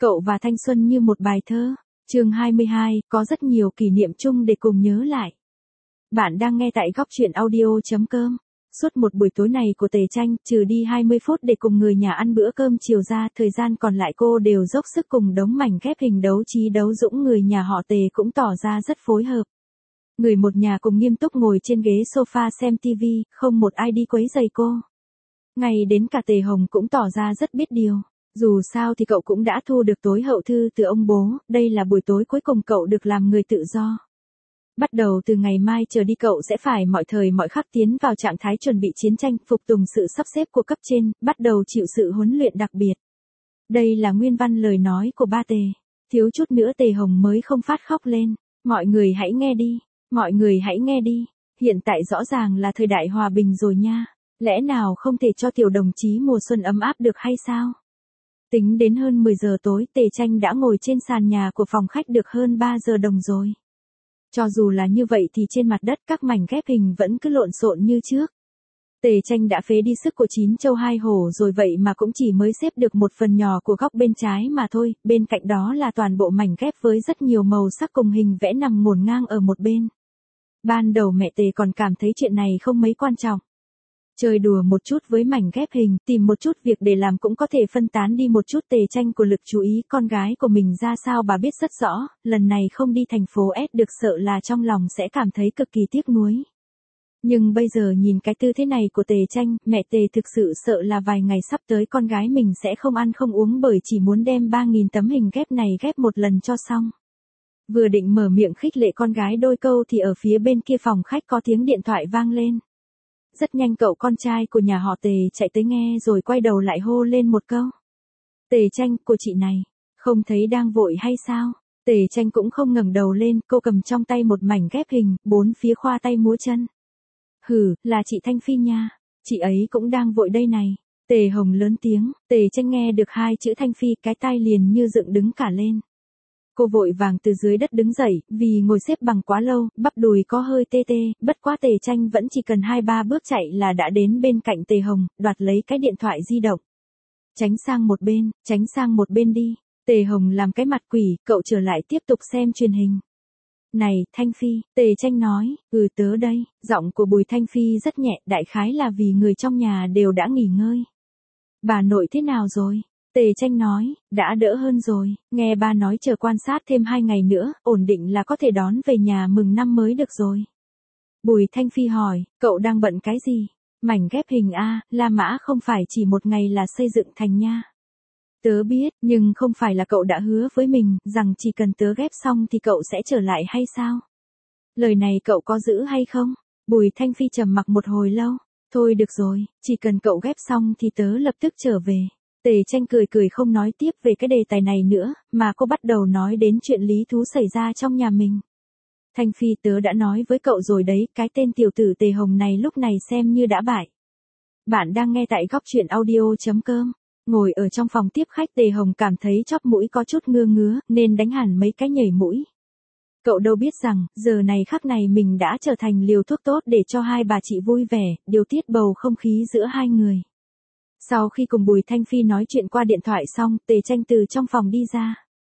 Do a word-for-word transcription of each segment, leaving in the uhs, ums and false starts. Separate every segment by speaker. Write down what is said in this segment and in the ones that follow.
Speaker 1: Cậu và thanh xuân như một bài thơ. Chương hai mươi hai, có rất nhiều kỷ niệm chung để cùng nhớ lại. Bạn đang nghe tại góc truyện audio.com. Suốt một buổi tối này của Tề Tranh, trừ đi hai mươi phút để cùng người nhà ăn bữa cơm chiều ra, thời gian còn lại cô đều dốc sức cùng đống mảnh ghép hình đấu trí đấu dũng. Người nhà họ Tề cũng tỏ ra rất phối hợp. Người một nhà cùng nghiêm túc ngồi trên ghế sofa xem tivi, không một ai đi quấy rầy cô. Ngay đến cả Tề Hồng cũng tỏ ra rất biết điều. Dù sao thì cậu cũng đã thu được tối hậu thư từ ông bố, đây là buổi tối cuối cùng cậu được làm người tự do. Bắt đầu từ ngày mai trở đi cậu sẽ phải mọi thời mọi khắc tiến vào trạng thái chuẩn bị chiến tranh, phục tùng sự sắp xếp của cấp trên, bắt đầu chịu sự huấn luyện đặc biệt. Đây là nguyên văn lời nói của ba Tề. Thiếu chút nữa Tề Hồng mới không phát khóc lên. Mọi người hãy nghe đi, mọi người hãy nghe đi. Hiện tại rõ ràng là thời đại hòa bình rồi nha. Lẽ nào không thể cho tiểu đồng chí mùa xuân ấm áp được hay sao? Tính đến hơn mười giờ tối, Tề Tranh đã ngồi trên sàn nhà của phòng khách được hơn ba giờ đồng rồi. Cho dù là như vậy thì trên mặt đất các mảnh ghép hình vẫn cứ lộn xộn như trước. Tề Tranh đã phế đi sức của chín châu hai hổ rồi vậy mà cũng chỉ mới xếp được một phần nhỏ của góc bên trái mà thôi, bên cạnh đó là toàn bộ mảnh ghép với rất nhiều màu sắc cùng hình vẽ nằm ngổn ngang ở một bên. Ban đầu mẹ Tề còn cảm thấy chuyện này không mấy quan trọng. Chơi đùa một chút với mảnh ghép hình, tìm một chút việc để làm cũng có thể phân tán đi một chút. Tề Tranh của lực chú ý con gái của mình ra sao bà biết rất rõ, lần này không đi thành phố S được sợ là trong lòng sẽ cảm thấy cực kỳ tiếc nuối. Nhưng bây giờ nhìn cái tư thế này của Tề Tranh, mẹ Tề thực sự sợ là vài ngày sắp tới con gái mình sẽ không ăn không uống bởi chỉ muốn đem ba nghìn tấm hình ghép này ghép một lần cho xong. Vừa định mở miệng khích lệ con gái đôi câu thì ở phía bên kia phòng khách có tiếng điện thoại vang lên. Rất nhanh cậu con trai của nhà họ Tề chạy tới nghe rồi quay đầu lại hô lên một câu. Tề Tranh, cô chị này, không thấy đang vội hay sao? Tề Tranh cũng không ngẩng đầu lên, cô cầm trong tay một mảnh ghép hình, bốn phía khoa tay múa chân. Hừ, là chị Thanh Phi nha, chị ấy cũng đang vội đây này. Tề Hồng lớn tiếng, Tề Tranh nghe được hai chữ Thanh Phi cái tai liền như dựng đứng cả lên. Cô vội vàng từ dưới đất đứng dậy, vì ngồi xếp bằng quá lâu, bắp đùi có hơi tê tê, bất quá Tề Tranh vẫn chỉ cần hai ba bước chạy là đã đến bên cạnh Tề Hồng, đoạt lấy cái điện thoại di động. Tránh sang một bên, tránh sang một bên đi. Tề Hồng làm cái mặt quỷ, cậu trở lại tiếp tục xem truyền hình. Này, Thanh Phi, Tề Tranh nói, ừ tớ đây, giọng của Bùi Thanh Phi rất nhẹ, đại khái là vì người trong nhà đều đã nghỉ ngơi. Bà nội thế nào rồi? Tề Tranh nói, đã đỡ hơn rồi, nghe ba nói chờ quan sát thêm hai ngày nữa, ổn định là có thể đón về nhà mừng năm mới được rồi. Bùi Thanh Phi hỏi, cậu đang bận cái gì? Mảnh ghép hình a, La Mã không phải chỉ một ngày là xây dựng thành nha. Tớ biết, nhưng không phải là cậu đã hứa với mình, rằng chỉ cần tớ ghép xong thì cậu sẽ trở lại hay sao? Lời này cậu có giữ hay không? Bùi Thanh Phi trầm mặc một hồi lâu, thôi được rồi, chỉ cần cậu ghép xong thì tớ lập tức trở về. Tề Tranh cười cười không nói tiếp về cái đề tài này nữa, mà cô bắt đầu nói đến chuyện lý thú xảy ra trong nhà mình. Thanh Phi tớ đã nói với cậu rồi đấy, cái tên tiểu tử Tề Hồng này lúc này xem như đã bại. Bạn đang nghe tại góc truyện audio.com. Ngồi ở trong phòng tiếp khách Tề Hồng cảm thấy chóp mũi có chút ngứa ngứa, nên đánh hẳn mấy cái nhảy mũi. Cậu đâu biết rằng, giờ này khắc này mình đã trở thành liều thuốc tốt để cho hai bà chị vui vẻ, điều tiết bầu không khí giữa hai người. Sau khi cùng Bùi Thanh Phi nói chuyện qua điện thoại xong, Tề Tranh từ trong phòng đi ra.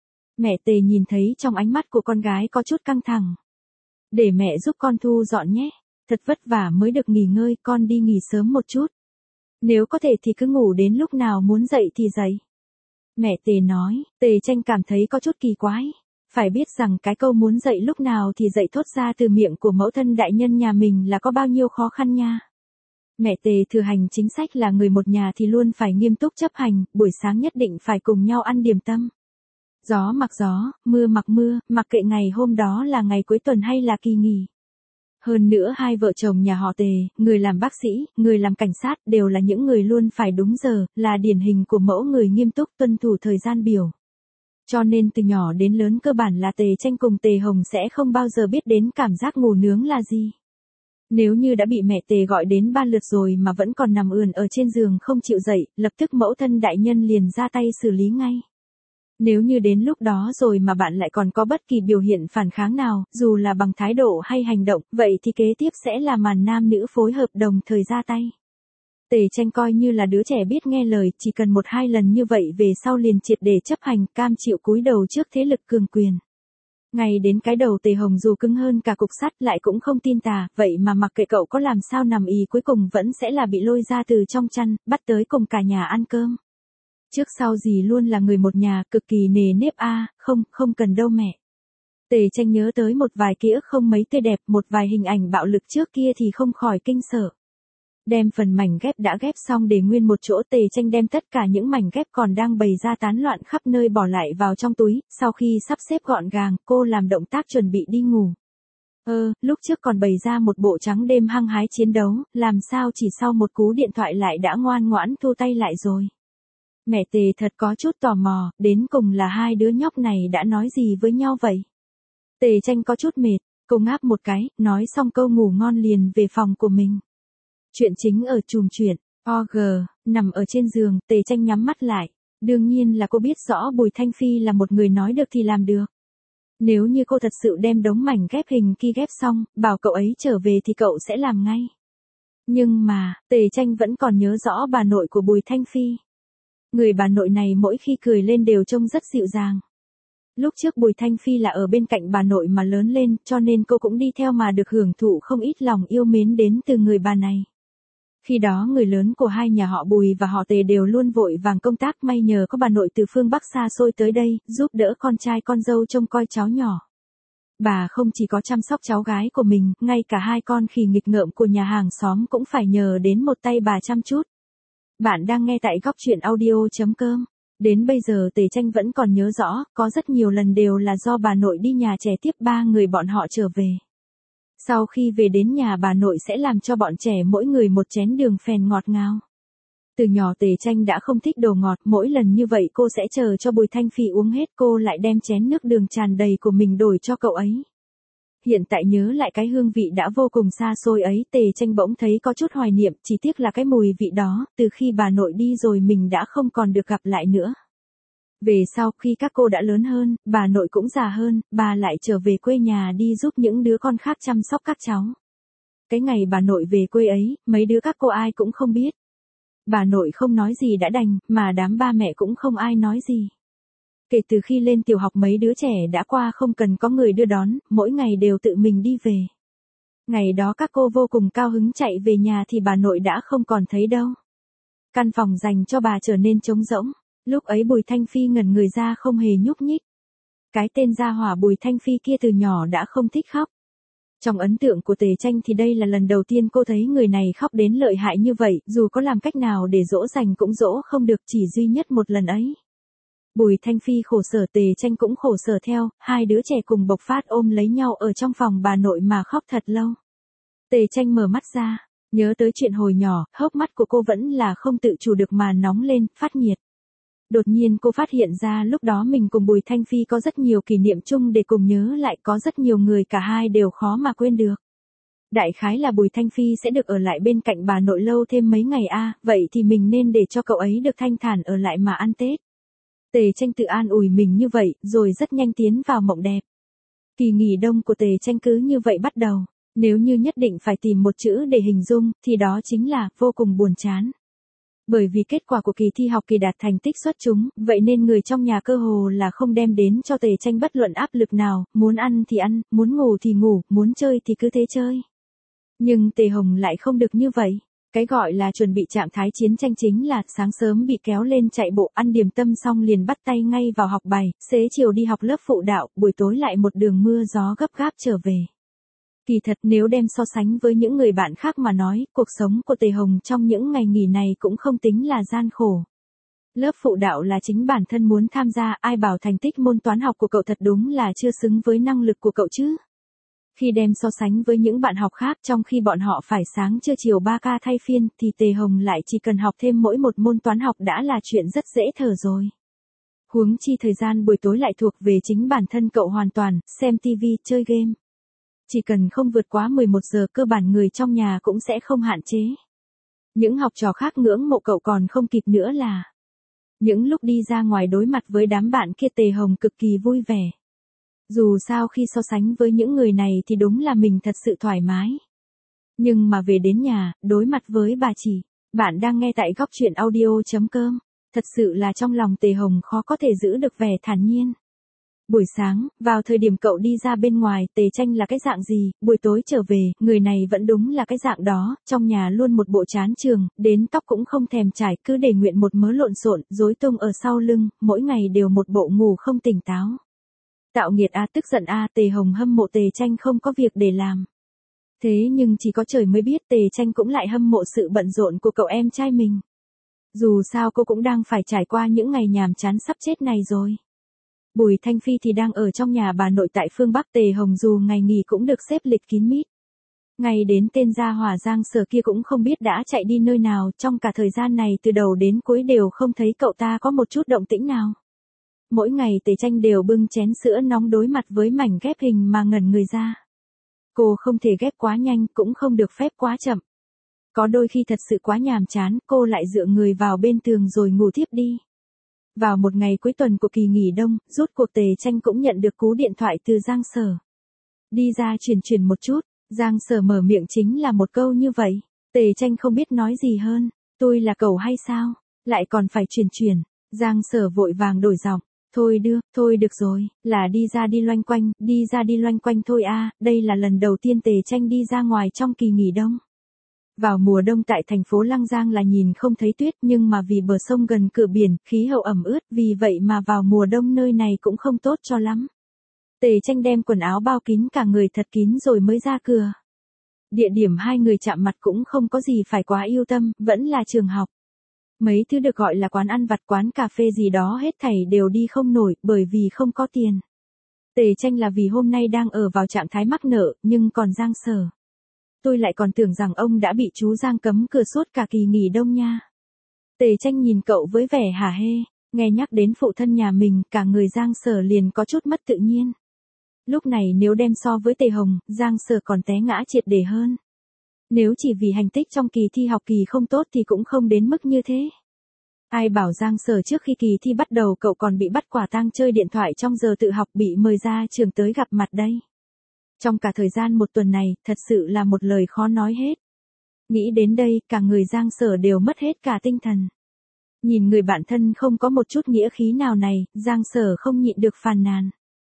Speaker 1: Mẹ Tề nhìn thấy trong ánh mắt của con gái có chút căng thẳng. Để mẹ giúp con thu dọn nhé. Thật vất vả mới được nghỉ ngơi, con đi nghỉ sớm một chút. Nếu có thể thì cứ ngủ đến lúc nào muốn dậy thì dậy. Mẹ Tề nói, Tề Tranh cảm thấy có chút kỳ quái. Phải biết rằng cái câu muốn dậy lúc nào thì dậy thốt ra từ miệng của mẫu thân đại nhân nhà mình là có bao nhiêu khó khăn nha. Mẹ Tề thừa hành chính sách là người một nhà thì luôn phải nghiêm túc chấp hành, buổi sáng nhất định phải cùng nhau ăn điểm tâm. Gió mặc gió, mưa mặc mưa, mặc kệ ngày hôm đó là ngày cuối tuần hay là kỳ nghỉ. Hơn nữa hai vợ chồng nhà họ Tề, người làm bác sĩ, người làm cảnh sát đều là những người luôn phải đúng giờ, là điển hình của mẫu người nghiêm túc tuân thủ thời gian biểu. Cho nên từ nhỏ đến lớn cơ bản là Tề Tranh cùng Tề Hồng sẽ không bao giờ biết đến cảm giác ngủ nướng là gì. Nếu như đã bị mẹ Tề gọi đến ba lượt rồi mà vẫn còn nằm ườn ở trên giường không chịu dậy, lập tức mẫu thân đại nhân liền ra tay xử lý ngay. Nếu như đến lúc đó rồi mà bạn lại còn có bất kỳ biểu hiện phản kháng nào, dù là bằng thái độ hay hành động, vậy thì kế tiếp sẽ là màn nam nữ phối hợp đồng thời ra tay. Tề Tranh coi như là đứa trẻ biết nghe lời, chỉ cần một hai lần như vậy về sau liền triệt để chấp hành, cam chịu cúi đầu trước thế lực cường quyền. Ngay đến cái đầu Tề Hồng dù cứng hơn cả cục sắt lại cũng không tin tà, vậy mà mặc kệ cậu có làm sao nằm ì cuối cùng vẫn sẽ là bị lôi ra từ trong chăn, bắt tới cùng cả nhà ăn cơm. Trước sau gì luôn là người một nhà, cực kỳ nề nếp a, không, không cần đâu mẹ. Tề Tranh nhớ tới một vài ký ức không mấy tươi đẹp, một vài hình ảnh bạo lực trước kia thì không khỏi kinh sợ. Đem phần mảnh ghép đã ghép xong để nguyên một chỗ, Tề Tranh đem tất cả những mảnh ghép còn đang bày ra tán loạn khắp nơi bỏ lại vào trong túi, sau khi sắp xếp gọn gàng, cô làm động tác chuẩn bị đi ngủ. Ơ, lúc trước còn bày ra một bộ trắng đêm hăng hái chiến đấu, làm sao chỉ sau một cú điện thoại lại đã ngoan ngoãn thu tay lại rồi. Mẹ Tề thật có chút tò mò, đến cùng là hai đứa nhóc này đã nói gì với nhau vậy? Tề Tranh có chút mệt, cô ngáp một cái, nói xong câu ngủ ngon liền về phòng của mình. Chuyện chính ở chùm chuyện, o giê, nằm ở trên giường, Tề Tranh nhắm mắt lại. Đương nhiên là cô biết rõ Bùi Thanh Phi là một người nói được thì làm được. Nếu như cô thật sự đem đống mảnh ghép hình kia ghép xong, bảo cậu ấy trở về thì cậu sẽ làm ngay. Nhưng mà, Tề Tranh vẫn còn nhớ rõ bà nội của Bùi Thanh Phi. Người bà nội này mỗi khi cười lên đều trông rất dịu dàng. Lúc trước Bùi Thanh Phi là ở bên cạnh bà nội mà lớn lên, cho nên cô cũng đi theo mà được hưởng thụ không ít lòng yêu mến đến từ người bà này. Khi đó người lớn của hai nhà họ Bùi và họ Tề đều luôn vội vàng công tác, may nhờ có bà nội từ phương Bắc xa xôi tới đây, giúp đỡ con trai con dâu trông coi cháu nhỏ. Bà không chỉ có chăm sóc cháu gái của mình, ngay cả hai con khỉ nghịch ngợm của nhà hàng xóm cũng phải nhờ đến một tay bà chăm chút. Bạn đang nghe tại góc truyện audio chấm com. Đến bây giờ Tề Tranh vẫn còn nhớ rõ, có rất nhiều lần đều là do bà nội đi nhà trẻ tiếp ba người bọn họ trở về. Sau khi về đến nhà bà nội sẽ làm cho bọn trẻ mỗi người một chén đường phèn ngọt ngào. Từ nhỏ Tề Tranh đã không thích đồ ngọt, mỗi lần như vậy cô sẽ chờ cho Bùi Thanh Phi uống hết, cô lại đem chén nước đường tràn đầy của mình đổi cho cậu ấy. Hiện tại nhớ lại cái hương vị đã vô cùng xa xôi ấy, Tề Tranh bỗng thấy có chút hoài niệm, chỉ tiếc là cái mùi vị đó, từ khi bà nội đi rồi mình đã không còn được gặp lại nữa. Về sau khi các cô đã lớn hơn, bà nội cũng già hơn, bà lại trở về quê nhà đi giúp những đứa con khác chăm sóc các cháu. Cái ngày bà nội về quê ấy, mấy đứa các cô ai cũng không biết. Bà nội không nói gì đã đành, mà đám ba mẹ cũng không ai nói gì. Kể từ khi lên tiểu học mấy đứa trẻ đã qua không cần có người đưa đón, mỗi ngày đều tự mình đi về. Ngày đó các cô vô cùng cao hứng chạy về nhà thì bà nội đã không còn thấy đâu. Căn phòng dành cho bà trở nên trống rỗng. Lúc ấy Bùi Thanh Phi ngẩn người ra không hề nhúc nhích. Cái tên gia hỏa Bùi Thanh Phi kia từ nhỏ đã không thích khóc. Trong ấn tượng của Tề Tranh thì đây là lần đầu tiên cô thấy người này khóc đến lợi hại như vậy, dù có làm cách nào để dỗ dành cũng dỗ không được, chỉ duy nhất một lần ấy. Bùi Thanh Phi khổ sở, Tề Tranh cũng khổ sở theo, hai đứa trẻ cùng bộc phát ôm lấy nhau ở trong phòng bà nội mà khóc thật lâu. Tề Tranh mở mắt ra, nhớ tới chuyện hồi nhỏ, hốc mắt của cô vẫn là không tự chủ được mà nóng lên, phát nhiệt. Đột nhiên cô phát hiện ra lúc đó mình cùng Bùi Thanh Phi có rất nhiều kỷ niệm chung để cùng nhớ lại, có rất nhiều người cả hai đều khó mà quên được. Đại khái là Bùi Thanh Phi sẽ được ở lại bên cạnh bà nội lâu thêm mấy ngày a, à, vậy thì mình nên để cho cậu ấy được thanh thản ở lại mà ăn Tết. Tề Tranh tự an ủi mình như vậy, rồi rất nhanh tiến vào mộng đẹp. Kỳ nghỉ đông của Tề Tranh cứ như vậy bắt đầu, nếu như nhất định phải tìm một chữ để hình dung, thì đó chính là vô cùng buồn chán. Bởi vì kết quả của kỳ thi học kỳ đạt thành tích xuất chúng, vậy nên người trong nhà cơ hồ là không đem đến cho Tề Tranh bất luận áp lực nào, muốn ăn thì ăn, muốn ngủ thì ngủ, muốn chơi thì cứ thế chơi. Nhưng Tề Hồng lại không được như vậy. Cái gọi là chuẩn bị trạng thái chiến tranh chính là sáng sớm bị kéo lên chạy bộ, ăn điểm tâm xong liền bắt tay ngay vào học bài, xế chiều đi học lớp phụ đạo, buổi tối lại một đường mưa gió gấp gáp trở về. Kỳ thật nếu đem so sánh với những người bạn khác mà nói, cuộc sống của Tề Hồng trong những ngày nghỉ này cũng không tính là gian khổ. Lớp phụ đạo là chính bản thân muốn tham gia, ai bảo thành tích môn toán học của cậu thật đúng là chưa xứng với năng lực của cậu chứ. Khi đem so sánh với những bạn học khác trong khi bọn họ phải sáng trưa chiều ba ca thay phiên thì Tề Hồng lại chỉ cần học thêm mỗi một môn toán học đã là chuyện rất dễ thở rồi. Huống chi thời gian buổi tối lại thuộc về chính bản thân cậu hoàn toàn, xem tivi, chơi game. Chỉ cần không vượt quá mười một giờ cơ bản người trong nhà cũng sẽ không hạn chế. Những học trò khác ngưỡng mộ cậu còn không kịp nữa là. Những lúc đi ra ngoài đối mặt với đám bạn kia Tề Hồng cực kỳ vui vẻ. Dù sao khi so sánh với những người này thì đúng là mình thật sự thoải mái. Nhưng mà về đến nhà, đối mặt với bà chỉ, Bạn đang nghe tại góc truyện audio chấm com. Thật sự là trong lòng Tề Hồng khó có thể giữ được vẻ thản nhiên. Buổi sáng, vào thời điểm cậu đi ra bên ngoài, Tề Tranh là cái dạng gì, buổi tối trở về, người này vẫn đúng là cái dạng đó, trong nhà luôn một bộ chán trường, đến tóc cũng không thèm chải, cứ để nguyện một mớ lộn xộn, rối tung ở sau lưng, mỗi ngày đều một bộ ngủ không tỉnh táo. Tạo nghiệt a, tức giận a, Tề Hồng hâm mộ Tề Tranh không có việc để làm. Thế nhưng chỉ có trời mới biết Tề Tranh cũng lại hâm mộ sự bận rộn của cậu em trai mình. Dù sao cô cũng đang phải trải qua những ngày nhàm chán sắp chết này rồi. Bùi Thanh Phi thì đang ở trong nhà bà nội tại phương Bắc. Tề Hồng dù ngày nghỉ cũng được xếp lịch kín mít. Ngay đến tên gia hỏa Giang Sở kia cũng không biết đã chạy đi nơi nào, trong cả thời gian này từ đầu đến cuối đều không thấy cậu ta có một chút động tĩnh nào. Mỗi ngày Tề Tranh đều bưng chén sữa nóng đối mặt với mảnh ghép hình mà ngẩn người ra. Cô không thể ghép quá nhanh, cũng không được phép quá chậm. Có đôi khi thật sự quá nhàm chán, cô lại dựa người vào bên tường rồi ngủ thiếp đi. Vào một ngày cuối tuần của kỳ nghỉ đông, rốt cuộc Tề Tranh cũng nhận được cú điện thoại từ Giang Sở. Đi ra chuyển chuyển một chút, Giang Sở mở miệng chính là một câu như vậy. Tề Tranh không biết nói gì hơn, tôi là cậu hay sao, lại còn phải chuyển chuyển. Giang Sở vội vàng đổi giọng. Thôi đưa, thôi được rồi, là đi ra đi loanh quanh, đi ra đi loanh quanh thôi a. Đây là lần đầu tiên Tề Tranh đi ra ngoài trong kỳ nghỉ đông. Vào mùa đông tại thành phố Lăng Giang là nhìn không thấy tuyết, nhưng mà vì bờ sông gần cửa biển, khí hậu ẩm ướt, vì vậy mà vào mùa đông nơi này cũng không tốt cho lắm. Tề Tranh đem quần áo bao kín cả người thật kín rồi mới ra cửa. Địa điểm hai người chạm mặt cũng không có gì phải quá yêu tâm, vẫn là trường học. Mấy thứ được gọi là quán ăn vặt, quán cà phê gì đó hết thảy đều đi không nổi, bởi vì không có tiền. Tề Tranh là vì hôm nay đang ở vào trạng thái mắc nợ, nhưng còn Giang Sở. Tôi lại còn tưởng rằng ông đã bị chú Giang cấm cửa suốt cả kỳ nghỉ đông nha. Tề Tranh nhìn cậu với vẻ hả hê, nghe nhắc đến phụ thân nhà mình, cả người Giang Sở liền có chút mất tự nhiên. Lúc này nếu đem so với Tề Hồng, Giang Sở còn té ngã triệt để hơn. Nếu chỉ vì thành tích trong kỳ thi học kỳ không tốt thì cũng không đến mức như thế. Ai bảo Giang Sở trước khi kỳ thi bắt đầu cậu còn bị bắt quả tang chơi điện thoại trong giờ tự học, bị mời ra trường tới gặp mặt đây. Trong cả thời gian một tuần này, thật sự là một lời khó nói hết. Nghĩ đến đây, cả người Giang Sở đều mất hết cả tinh thần. Nhìn người bạn thân không có một chút nghĩa khí nào này, Giang Sở không nhịn được phàn nàn.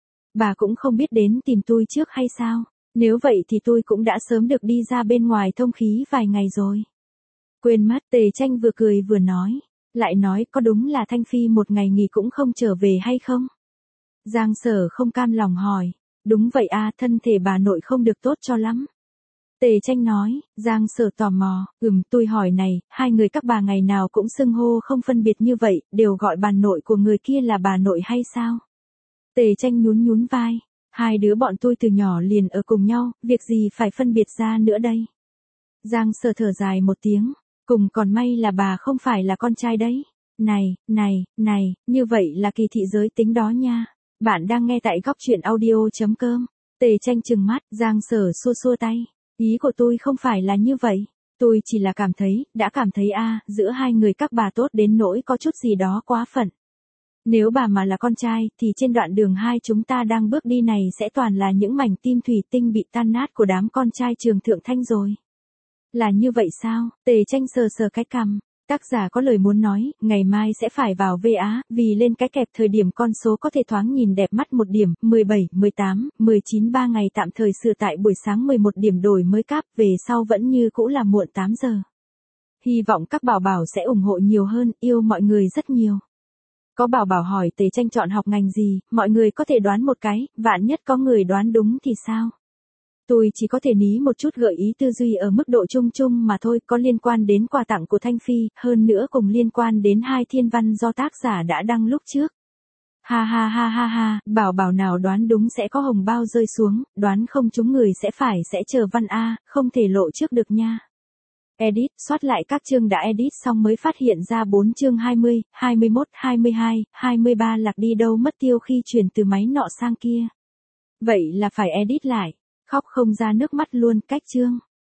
Speaker 1: Bà cũng không biết đến tìm tôi trước hay sao? Nếu vậy thì tôi cũng đã sớm được đi ra bên ngoài thông khí vài ngày rồi. Quên mất, Tề Tranh vừa cười vừa nói. Lại nói có đúng là Thanh Phi một ngày nghỉ cũng không trở về hay không? Giang Sở không cam lòng hỏi. Đúng vậy a, thân thể bà nội không được tốt cho lắm. Tề Tranh nói. Giang Sở tò mò. Ừm, tôi hỏi này, hai người các bà ngày nào cũng xưng hô không phân biệt như vậy, đều gọi bà nội của người kia là bà nội hay sao? Tề Tranh nhún nhún vai. Hai đứa bọn tôi từ nhỏ liền ở cùng nhau, việc gì phải phân biệt ra nữa đây? Giang Sở thở dài một tiếng. Cùng còn may là bà không phải là con trai đấy. Này, này, này, như vậy là kỳ thị giới tính đó nha. Bạn đang nghe tại góc truyện audio chấm com. Tề Tranh trừng mắt, Giang Sở xua xua tay. Ý của tôi không phải là như vậy. Tôi chỉ là cảm thấy, đã cảm thấy a, giữa hai người các bà tốt đến nỗi có chút gì đó quá phận. Nếu bà mà là con trai, thì trên đoạn đường hai chúng ta đang bước đi này sẽ toàn là những mảnh tim thủy tinh bị tan nát của đám con trai trường Thượng Thanh rồi. Là như vậy sao? Tề Tranh sờ sờ cái cằm. Tác giả có lời muốn nói, ngày mai sẽ phải vào vê á, vì lên cái kẹp thời điểm con số có thể thoáng nhìn đẹp mắt một điểm, mười bảy, mười tám, mười chín ba ngày tạm thời sửa tại buổi sáng mười một điểm đổi mới cáp, về sau vẫn như cũ là muộn tám giờ. Hy vọng các bảo bảo sẽ ủng hộ nhiều hơn, yêu mọi người rất nhiều. Có bảo bảo hỏi Tề Tranh chọn học ngành gì, mọi người có thể đoán một cái, vạn nhất có người đoán đúng thì sao? Tôi chỉ có thể ní một chút gợi ý tư duy ở mức độ chung chung mà thôi, có liên quan đến quà tặng của Thanh Phi, hơn nữa cùng liên quan đến hai thiên văn do tác giả đã đăng lúc trước. Ha ha ha ha ha, bảo bảo nào đoán đúng sẽ có hồng bao rơi xuống, đoán không trúng người sẽ phải sẽ chờ văn A, không thể lộ trước được nha. Edit, soát lại các chương đã edit xong mới phát hiện ra bốn chương hai mươi, hai mươi mốt, hai mươi hai, hai mươi ba lạc đi đâu mất tiêu khi chuyển từ máy nọ sang kia. Vậy là phải edit lại. Khóc không ra nước mắt luôn, cách chương.